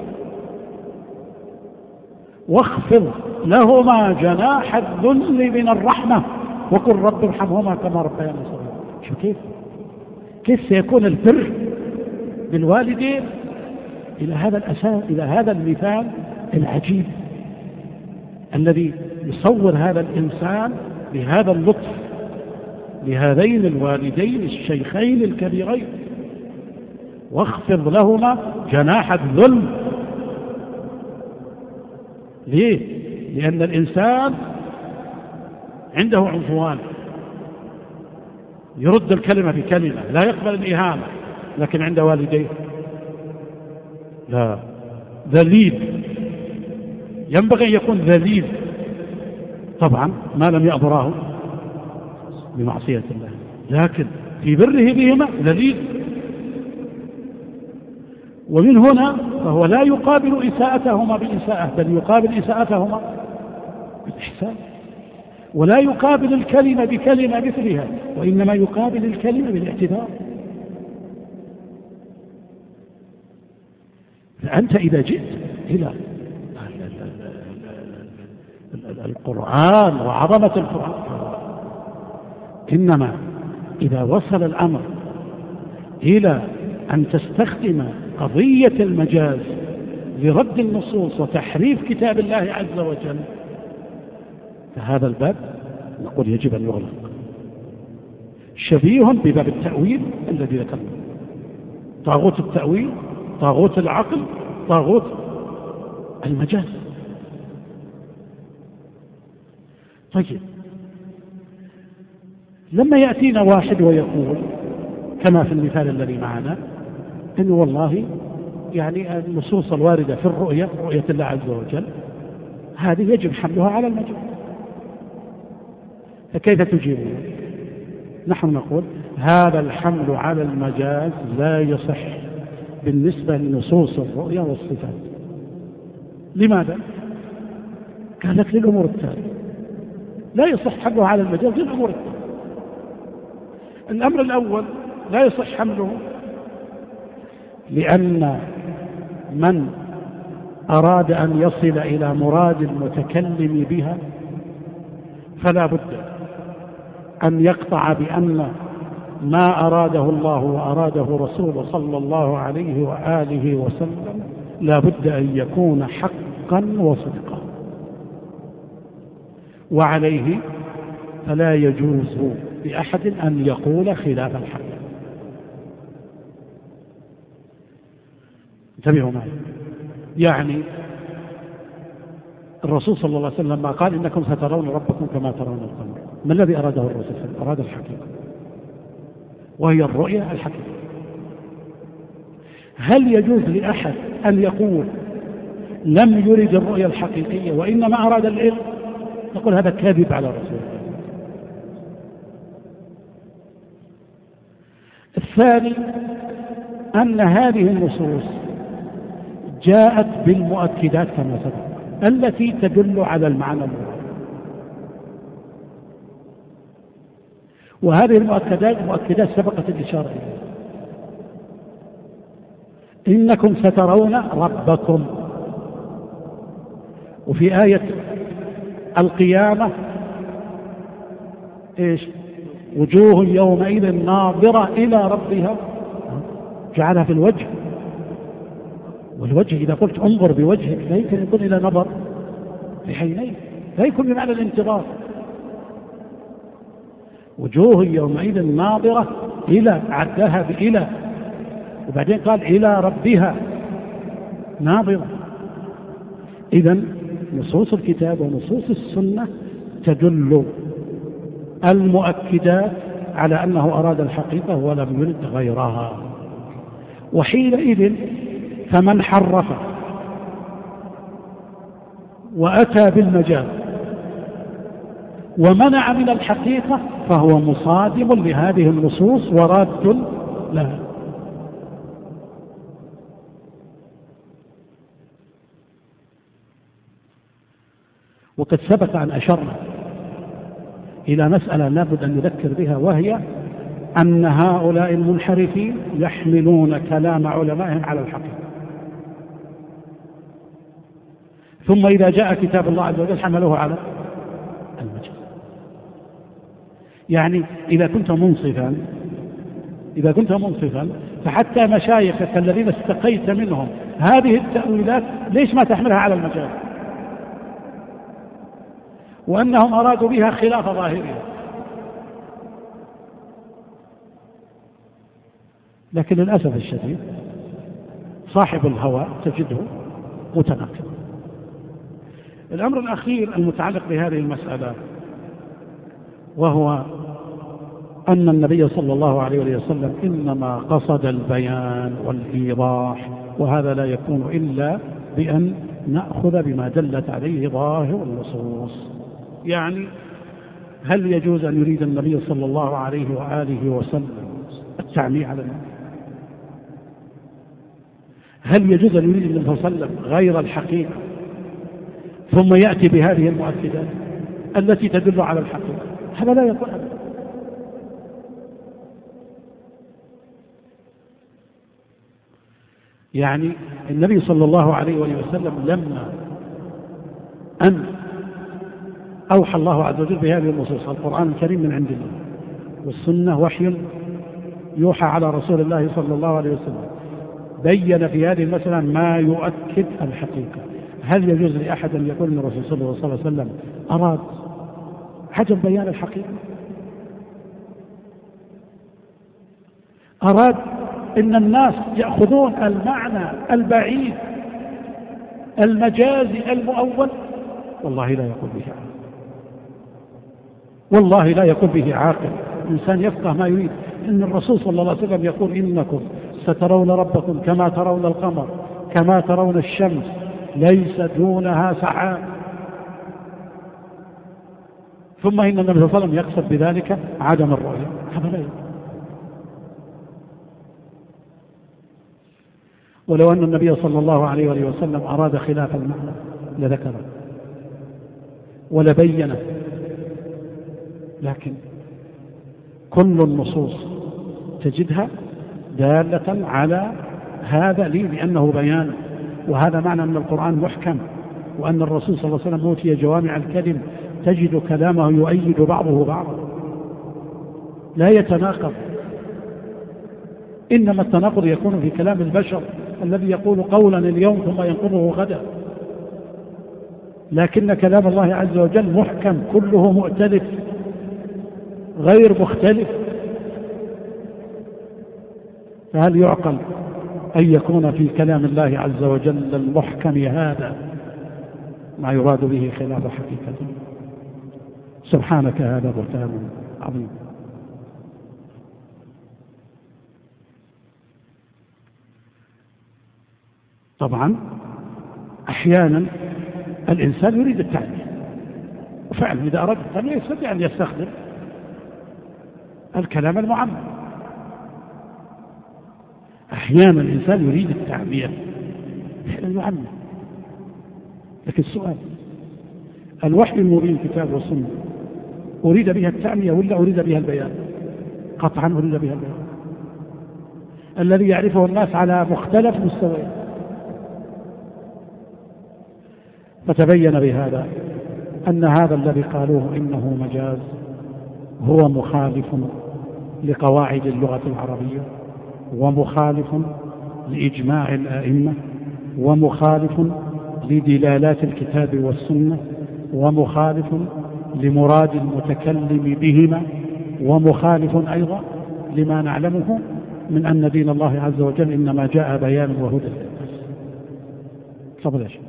واخفض لهما جناح الذل من الرحمة وقل رب ارحمهما كما ربياني صغيرا. شو كيف سيكون البر بالوالدين إلى هذا الأساس، إلى هذا المثال العجيب الذي يصور هذا الإنسان بهذا اللطف لهذين الوالدين الشيخين الكبيرين، واخفض لهما جناح الذل. ليه؟ لأن الإنسان عنده عنفوان، يرد الكلمة بكلمة، لا يقبل الإهانة، لكن عند والديه لا، ذليل، ينبغي أن يكون ذليل طبعا ما لم يأمراه بمعصية الله، لكن في بره بهما ذليل. ومن هنا فهو لا يقابل إساءتهما بالإساءة، بل يقابل إساءتهما بالإحسان، ولا يقابل الكلمة بكلمة مثلها، وإنما يقابل الكلمة بالاعتذار. فأنت إذا جئت إلى القرآن وعظمة القرآن، إنما إذا وصل الأمر إلى أن تستخدم قضية المجاز لرد النصوص وتحريف كتاب الله عز وجل، فهذا الباب نقول يجب أن يغلق. شبيه بباب التأويل الذي ذكرنا، طاغوت التأويل، طاغوت العقل، طاغوت المجاز. طيب، لما يأتينا واحد ويقول كما في المثال الذي معنا إنه والله يعني النصوص الواردة في الرؤية، رؤية الله عز وجل، هذه يجب حملها على المجاز، فكيف تجيبون؟ نحن نقول هذا الحمل على المجاز لا يصح بالنسبة لنصوص الرؤية والصفات. لماذا؟ قال لك للأمور التالية، لا يصح حمله على المجاز للأمور التالية. الأمر الأول لا يصح حمله لأن من أراد أن يصل إلى مراد المتكلم بها فلا بد أن يقطع بأن ما أراده الله وأراده رسوله صلى الله عليه وآله وسلم لا بد أن يكون حقا وصدقا، وعليه فلا يجوز لأحد أن يقول خلاف الحق. انتبهوا معي، يعني الرسول صلى الله عليه وسلم لما قال إنكم سترون ربكم كما ترون القمر، ما الذي أراده الرسول صلى الله عليه وسلم؟ أراد الحقيقة، وهي الرؤية الحقيقة. هل يجوز لأحد أن يقول لم يرد الرؤية الحقيقية وإنما أراد العلم؟ نقول هذا كاذب على الرسول. الثاني أن هذه النصوص جاءت بالمؤكدات كما سبق التي تدل على المعنى المراد، وهذه المؤكدات سبقت الإشارة إليها. إنكم سترون ربكم، وفي آية القيامة إيش؟ وجوه يومئذ ناظرة إلى ربها، جعلها في الوجه، والوجه إذا قلت انظر بوجهك لا يمكن يكون إلى نظر بعينيه، لا يكون بمعنى الانتظار. وجوه يومئذ ناظرة إلى، عدها بإلى، وبعدين قال إلى ربها ناظرة. إذن نصوص الكتاب ونصوص السنة تدل المؤكدات على أنه أراد الحقيقة ولم يرد غيرها، وحينئذ فمن حرف وأتى بالمجاز ومنع من الحقيقة فهو مصادم لهذه النصوص وراد لها. وقد سبق أن أشرنا إلى مسألة لابد أن نذكر بها، وهي أن هؤلاء المنحرفين يحملون كلام علمائهم على الحقيقة، ثم إذا جاء كتاب الله عز وجل حملوه على المجاز. يعني إذا كنت منصفا فحتى مشايخك الذين استقيت منهم هذه التأويلات ليش ما تحملها على المجاز؟ وأنهم أرادوا بها خلاف ظاهرها. لكن للأسف الشديد صاحب الهوى تجده متناقض. الأمر الأخير المتعلق بهذه المسألة وهو أن النبي صلى الله عليه وسلم إنما قصد البيان والإيضاح، وهذا لا يكون إلا بأن نأخذ بما دلت عليه ظاهر النصوص. يعني هل يجوز أن يريد النبي صلى الله عليه وآله وسلم التعمية على الناس؟ هل يجوز أن يريد النبي صلى الله عليه وسلم غير الحقيقة ثم يأتي بهذه المؤكدات التي تدل على الحقيقة؟ هذا لا يكون أبدا. يعني النبي صلى الله عليه وسلم لما أن أوحى الله عز وجل بهذه النصوص، القرآن الكريم من عند الله والسنة وحي يوحى على رسول الله صلى الله عليه وسلم، بين في هذه المسألة ما يؤكد الحقيقة. هل يجوز لأحد أن يقول أن الرسول صلى الله عليه وسلم أراد عدم بيان الحقيقة؟ أراد إن الناس يأخذون المعنى البعيد المجازي المؤول؟ والله لا يقول به عاقل، والله لا يقول به عاقل. إنسان يفقه ما يريد. إن الرسول صلى الله عليه وسلم يقول إنكم سترون ربكم كما ترون القمر كما ترون الشمس ليس دونها سحاب. ثم إن النبي صلى الله عليه وسلم يقصد بذلك عدم الرؤية. هذا لا يقول. ولو أن النبي صلى الله عليه وسلم أراد خلاف المعنى لذكره ولبينه، لكن كل النصوص تجدها دالة على هذا لأنه بيان. وهذا معنى أن القرآن محكم، وأن الرسول صلى الله عليه وسلم أوتي جوامع الكلم، تجد كلامه يؤيد بعضه بعضا لا يتناقض. إنما التناقض يكون في كلام البشر الذي يقول قولا اليوم ثم ينقضه غدا، لكن كلام الله عز وجل محكم كله مؤتلف غير مختلف. فهل يعقل أن يكون في كلام الله عز وجل المحكم هذا ما يراد به خلاف حقيقته؟ سبحانك هذا بهتان عظيم. طبعا أحيانا الإنسان يريد التعليم، وفعلا إذا أراد التعليم يستطيع أن يستخدم الكلام المعمم. أحيانا الإنسان يريد التعبير المعمم. لكن السؤال، الوحي المبين كتاب والسنة أريد بها التعمية ولا أريد بها البيان؟ قطعا أريد بها البيان الذي يعرفه الناس على مختلف مستويات. فتبين بهذا أن هذا الذي قالوه إنه مجاز هو مخالف لقواعد اللغة العربية، ومخالف لإجماع الآئمة، ومخالف لدلالات الكتاب والسنة، ومخالف لمراد المتكلم بهما، ومخالف أيضا لما نعلمه من أن دين الله عز وجل إنما جاء بيان وهدى للناس. تفضل يا شيخ.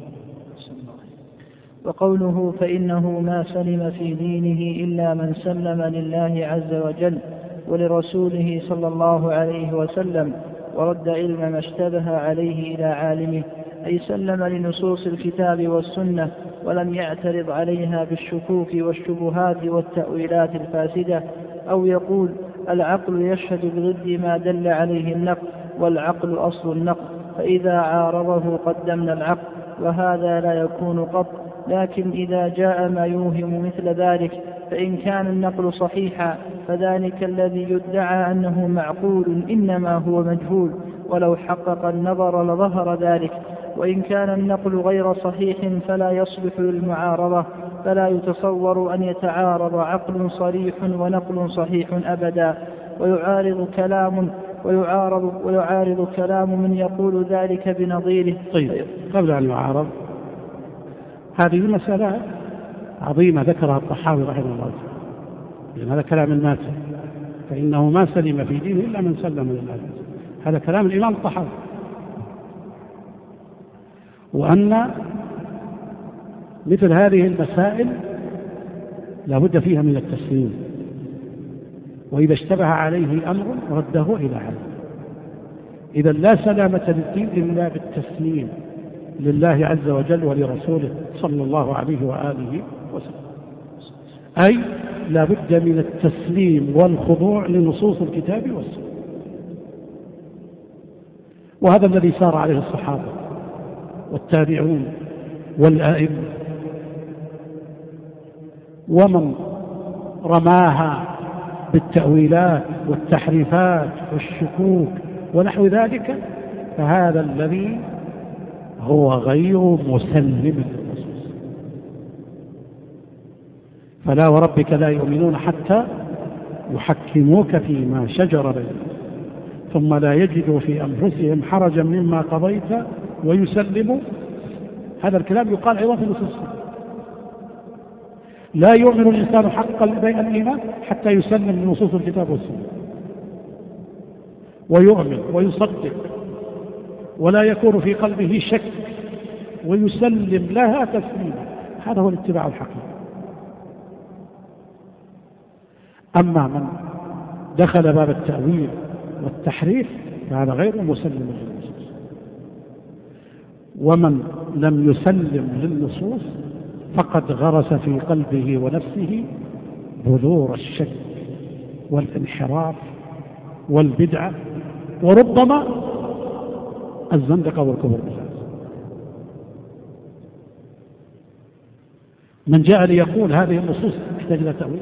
وقوله فإنه ما سلم في دينه إلا من سلم لله عز وجل ولرسوله صلى الله عليه وسلم ورد علم ما اشتبه عليه إلى عالمه، أي سلم لنصوص الكتاب والسنة ولم يعترض عليها بالشكوك والشبهات والتأويلات الفاسدة. أو يقول العقل يشهد بضد ما دل عليه النقل، والعقل أصل النقل، فإذا عارضه قدمنا العقل، وهذا لا يكون قط. لكن إذا جاء ما يوهم مثل ذلك فإن كان النقل صحيحا فذلك الذي يدعى أنه معقول إنما هو مجهول، ولو حقق النظر لظهر ذلك. وإن كان النقل غير صحيح فلا يصلح للمعارضة، فلا يتصور أن يتعارض عقل صريح ونقل صحيح أبدا، ويعارض كلام ويعارض كلام من يقول ذلك بنظيره. طيب، قبل أن يعارض، هذه مسألة عظيمة ذكرها الطحاوي رحمه الله تعالى، لأن هذا كلام الماتع، فإنه ما سلم في دينه إلا من سلم لله. هذا كلام الإمام الطحاوي، وأن مثل هذه المسائل لا بد فيها من التسليم، وإذا اشتبه عليه أمر رده إلى علم. إذا لا سلامة للدين إلا بالتسليم لله عز وجل ولرسوله صلى الله عليه وآله وسلم، أي لا بد من التسليم والخضوع لنصوص الكتاب والسنة. وهذا الذي سار عليه الصحابة والتابعون والآئمة، ومن رماها بالتأويلات والتحريفات والشكوك ونحو ذلك، فهذا الذي هو غير مسلم للنصوص. فلا وربك لا يؤمنون حتى يحكموك فيما شجر بينهم ثم لا يجدوا في أنفسهم حرجا مما قضيت ويسلموا. هذا الكلام يقال أيضا في النصوص. لا يؤمن الإنسان حق الإيمان حتى يسلم لنصوص الكتاب والسنة، ويؤمن ويصدق ولا يكون في قلبه شك ويسلم لها تسليما. هذا هو الاتباع الحقيقي. أما من دخل باب التأويل والتحريف فهذا غير مسلم للنصوص، ومن لم يسلم للنصوص فقد غرس في قلبه ونفسه بذور الشك والانحراف والبدعة، وربما الزندقة والكفر بالله. من جاء ليقول هذه النصوص تحتاج إلى تأويل،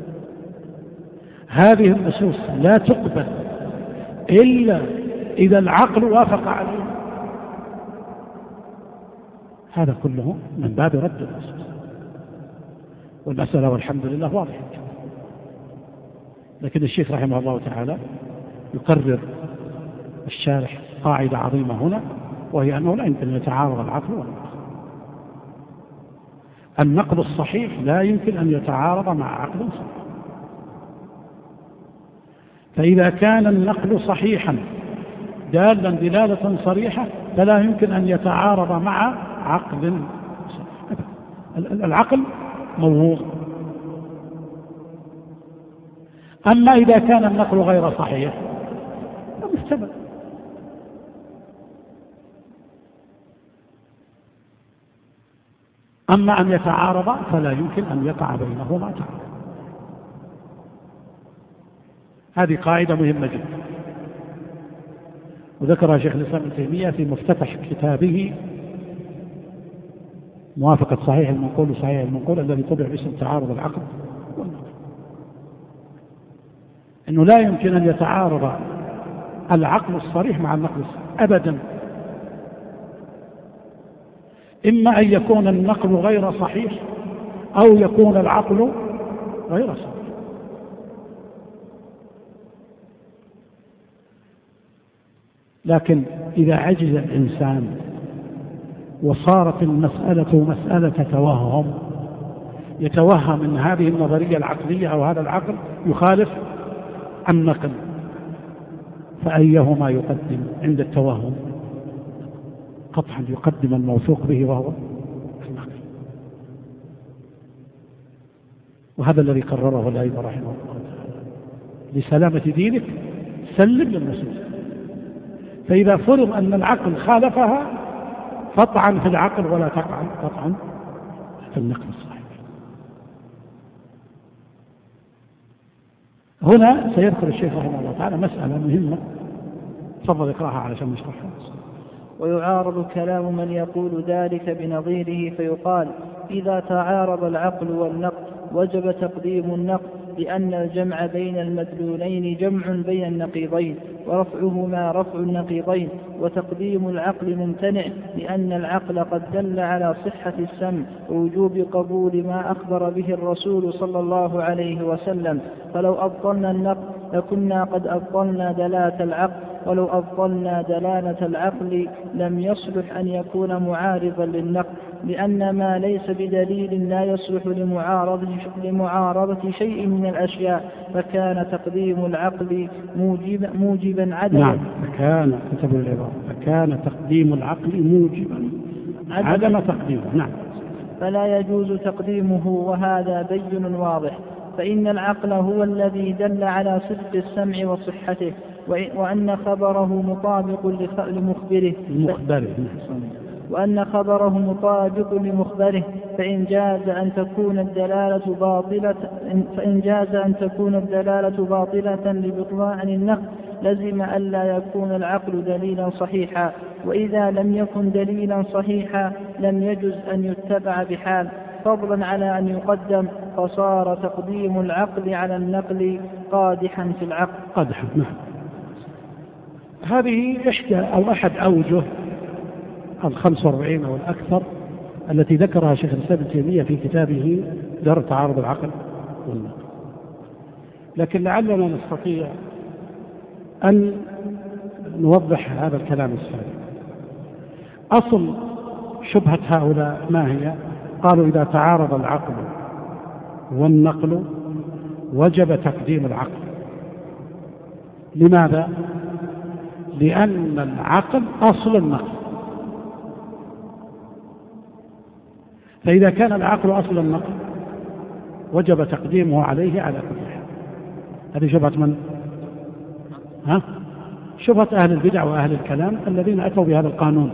هذه النصوص لا تقبل إلا إذا العقل وافق عليه، هذا كله من باب رد النصوص. والمسألة والحمد لله واضحة. لكن الشيخ رحمه الله تعالى يقرر الشارح قاعدة عظيمة هنا، وهي أنه لا يمكن أن يتعارض العقل والنقل. النقل الصحيح لا يمكن أن يتعارض مع عقل صحيح. فإذا كان النقل صحيحا دالا دلالة صريحة فلا يمكن أن يتعارض مع عقل صحيح. العقل موهوم. أما إذا كان النقل غير صحيح فمحتمل. أما أن يتعارض فلا يمكن أن يقع بينهما تعارض. هذه قاعدة مهمة جدا، وذكرها شيخ الإسلام ابن تيمية في مفتتح كتابه موافقة صحيح المنقول وصحيح المنقول الذي طبع باسم تعارض العقل والنقل، أنه لا يمكن أن يتعارض العقل الصريح مع النقل الصريح أبدا. إما أن يكون النقل غير صحيح أو يكون العقل غير صحيح. لكن إذا عجز الإنسان وصارت المسألة مسألة توهم، يتوهم أن هذه النظرية العقلية أو هذا العقل يخالف النقل، فأيهما يقدم عند التوهم؟ قطعا يقدم الموثوق به وهو النقل. وهذا الذي قرره الأئمة رحمه الله تعالى. لسلامة دينك سلم للنصوص. فإذا فرض أن العقل خالفها فطعن في العقل ولا تطعن في النقل الصحيح. هنا سيذكر الشيخ رحمه الله تعالى مسألة مهمة، تفضل اقرأها علشان نشرحها. ويعارض كلام من يقول ذلك بنظيره فيقال إذا تعارض العقل والنقل وجب تقديم النقل، لأن الجمع بين المدلولين جمع بين النقيضين ورفعهما رفع النقيضين، وتقديم العقل ممتنع لأن العقل قد دل على صحة السمع ووجوب قبول ما أخبر به الرسول صلى الله عليه وسلم. فلو أبطلنا النقل لكنا قد أبطلنا دلالة العقل، ولو أبطلنا دلالة العقل لم يصلح أن يكون معارضا للنقل، لأن ما ليس بدليل لا يصلح لمعارضة شيء من الأشياء، فكان تقديم العقل موجبا عدما. نعم، فكان تقديم العقل موجبا عدم تقديمه. نعم. فلا يجوز تقديمه، وهذا بين واضح، فإن العقل هو الذي دل على صدق السمع وصحته، وأن خبره مطابق لمخبره، فإن جاز أن تكون الدلالة باطلة لبطلان النقل لزم ألا يكون العقل دليلا صحيحا، وإذا لم يكن دليلا صحيحا لم يجز أن يتبع بحال، فضلا على أن يقدم، فصار تقديم العقل على النقل قادحا في العقل. قادحا. نعم. هذه أحد أوجه 45 أو الأكثر التي ذكرها شيخ الإسلام ابن تيمية في كتابه درء تعارض العقل والنقل. لكن لعلنا نستطيع أن نوضح هذا الكلام السابق. أصل شبهة هؤلاء ما هي؟ قالوا إذا تعارض العقل والنقل وجب تقديم العقل. لماذا؟ لأن العقل أصل النقل، فإذا كان العقل أصل النقل وجب تقديمه عليه على كل حال. هذه شبهة من؟ شبهة أهل البدع وأهل الكلام الذين أتوا بهذا القانون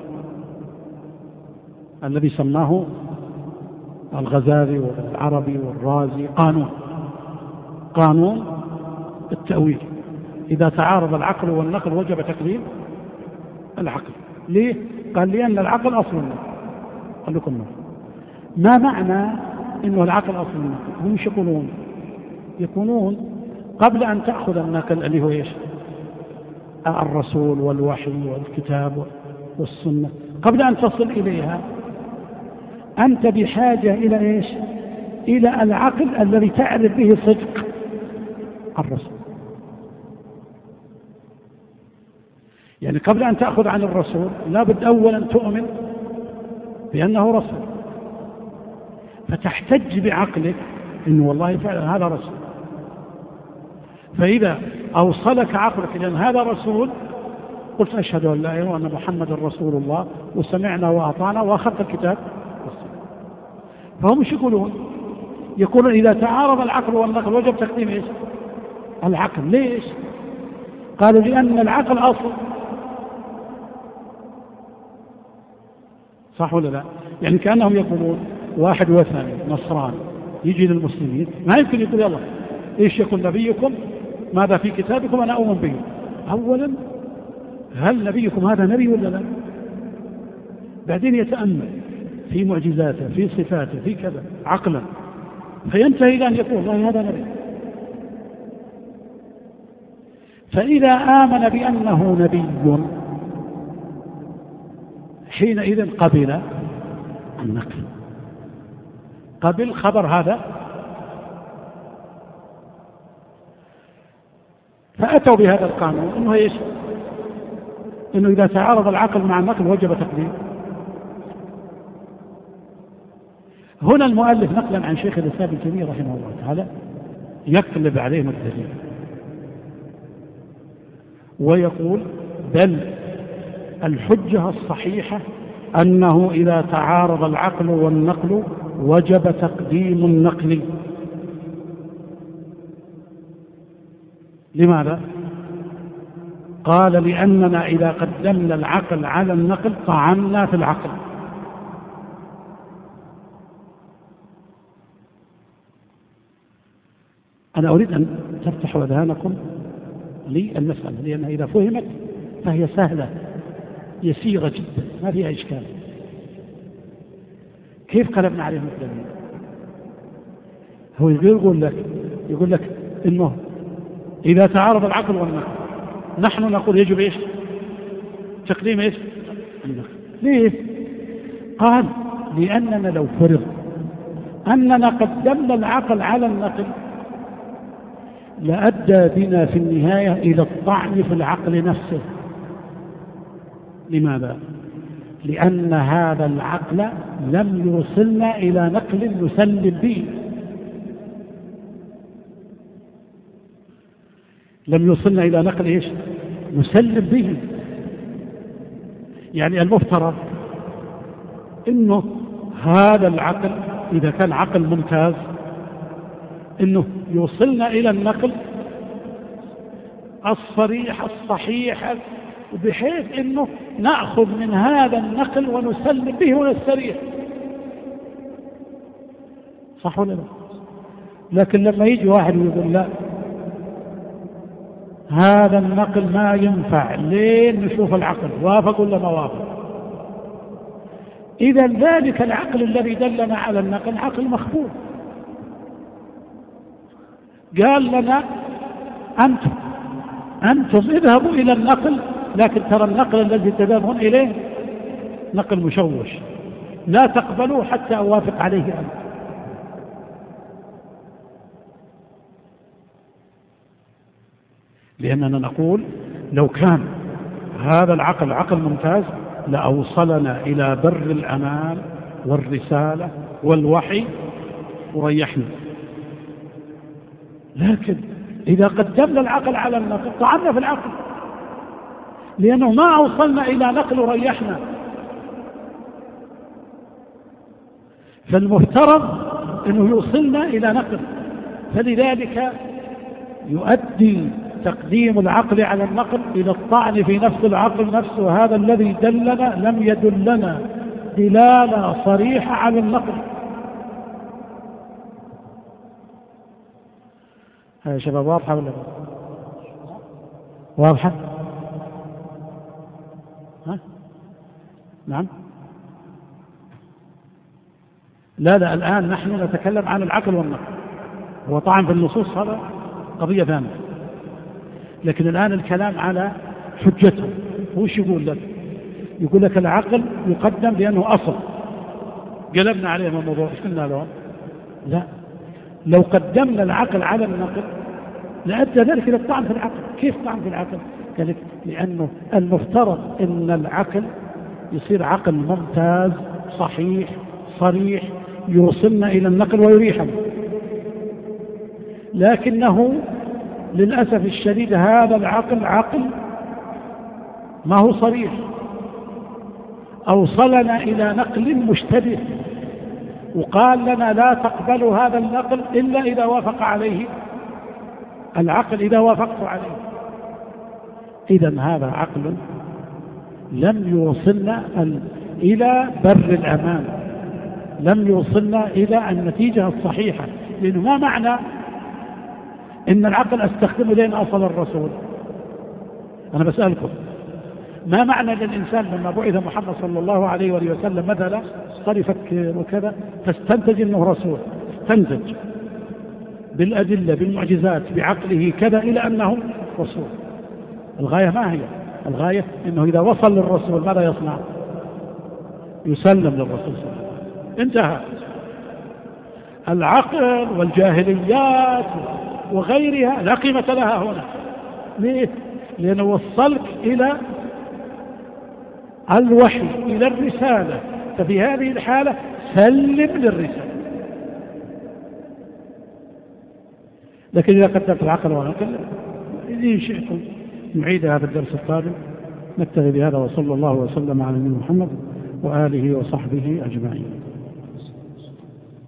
الذي سماه الغزالي والعربي والرازي قانون التأويل. إذا تعارض العقل والنقل وجب تقديم العقل. ليه؟ قال لأن العقل أصل النقل. قال لكم ما معنى إنه العقل أصل النقل؟ هم يقولون قبل أن تأخذ النقل اللي هو إيش؟ الرسول والوحي والكتاب والسنة، قبل أن تصل إليها أنت بحاجة إلى إيش؟ إلى العقل الذي تعرف به صدق الرسول. يعني قبل أن تأخذ عن الرسول لابد أولا تؤمن بأنه رسول، فتحتج بعقلك إنه والله فعلا هذا رسول. فإذا أوصلك عقلك لأن هذا رسول قلت أشهد أن لا إله إلا الله وأن محمد رسول الله وسمعنا وأطعنا وأخذت الكتاب. فهم يقولون إذا تعارض العقل والنقل وجب تقديم إيش؟ العقل. ليش؟ قالوا لأن العقل أصل. صح ولا لا؟ يعني كأنهم يقولون واحد وثني نصراني يجي للمسلمين ما يمكن يقول يلا إيش يقول نبيكم ماذا في كتابكم أنا أؤمن به. أولا هل نبيكم هذا نبي ولا لا؟ بعدين يتأمل في معجزاته في صفاته في كذا عقلا، فينتهي إلى أن يقول والله هذا نبي. فإذا آمن بأنه نبي حينئذ قبل النقل، قبل خبر هذا. فأتوا بهذا القانون إنه إيش؟ إنه إذا تعارض العقل مع النقل وجب تقديم. هنا المؤلف نقلا عن شيخ الإسلام ابن تيمية رحمه الله تعالى يقلب عليهم الدليل ويقول بل الحجة الصحيحة أنه إذا تعارض العقل والنقل وجب تقديم النقل. لماذا؟ قال لأننا إذا قدمنا العقل على النقل طعنا في العقل. أنا أريد أن تفتحوا أذهانكم للمسألة، لأنها إذا فهمت فهي سهلة يسيرة جدا ما فيها إشكال. كيف قلبنا عليهم الدليل؟ هو يقول لك إنه إذا تعارض العقل والنقل نحن نقول يجب إيش؟ تقديم إيش؟ النقل. ليه؟ قال لأننا لو فرض أننا قدمنا العقل على النقل لأدى بنا في النهاية إلى الطعن في العقل نفسه. لماذا؟ لأن هذا العقل لم يوصلنا إلى نقل نسلم به، لم يوصلنا إلى نقل إيش؟ نسلم به. يعني المفترض إنه هذا العقل إذا كان عقل ممتاز إنه يوصلنا إلى النقل الصريح الصحيح، بحيث إنه نأخذ من هذا النقل ونسلم به ونستريح. صح ولا لا؟ لكن لما يجي واحد ويقول لا، هذا النقل ما ينفع، لين نشوف العقل وافق ولا ما وافق. إذا ذلك العقل الذي دلنا على النقل عقل مخبول. قال لنا أنتم اذهبوا إلى النقل، لكن ترى النقل الذي تذهبون إليه نقل مشوش، لا تقبلوا حتى أوافق عليه أنا. لأننا نقول لو كان هذا العقل عقل ممتاز لأوصلنا إلى بر الأمان والرسالة والوحي وريحنا. لكن إذا قدمنا العقل على النقل طعنا في العقل، لأنه ما أوصلنا إلى نقل وريحنا. فالمفترض أنه يوصلنا إلى نقل، فلذلك يؤدي تقديم العقل على النقل إلى الطعن في نفس العقل نفسه، هذا الذي دلنا لم يدلنا دلالة صريحة على النقل. هذا شباب واضحة ولا واضحة؟ ها؟ نعم. لا الآن نحن نتكلم عن العقل والنقل، هو طعن في النصوص هذا قضية ثانية، لكن الآن الكلام على حجته. وش يقول لك؟ يقول لك العقل يقدم لأنه أصل، قلبنا عليه من الموضوع. ايش قلنا له؟ لا، لو قدمنا العقل على النقل لأدى ذلك إلى الطعن في العقل. كيف طعن في العقل؟ قال لك لأنه المفترض أن العقل يصير عقل ممتاز صحيح صريح يوصلنا إلى النقل ويريحنا، لكنه للأسف الشديد هذا العقل عقل ما هو صريح، أوصلنا إلى نقل مشتبه، وقال لنا لا تقبلوا هذا النقل إلا إذا وافق عليه العقل، إذا وافقت عليه. إذن هذا عقل لم يوصلنا إلى بر الأمان، لم يوصلنا إلى النتيجة الصحيحة. لأنه ما معنى إن العقل أستخدمه لين أصل الرسول؟ أنا بسألكم، ما معنى للإنسان لما بعث محمد صلى الله عليه وآله وسلم مثلا صار يفكر وكذا فاستنتج أنه رسول، استنتج بالأدلة بالمعجزات بعقله كذا إلى أنه رسول. الغاية ما هي؟ الغاية أنه إذا وصل للرسول ماذا يصنع؟ يسلم للرسول صلى الله عليه وسلم. انتهى. العقل والجاهليات وغيرها لا قيمة لها هنا. ليه؟ لأنه وصلك إلى الوحي، إلى الرسالة، ففي هذه الحالة سلم للرسالة. لكن إذا قدمت العقل والعقل، إذا شئتم نعيد هذا الدرس القادم. نكتفي بهذا، وصلى الله وسلم على نبينا محمد وآله وصحبه أجمعين.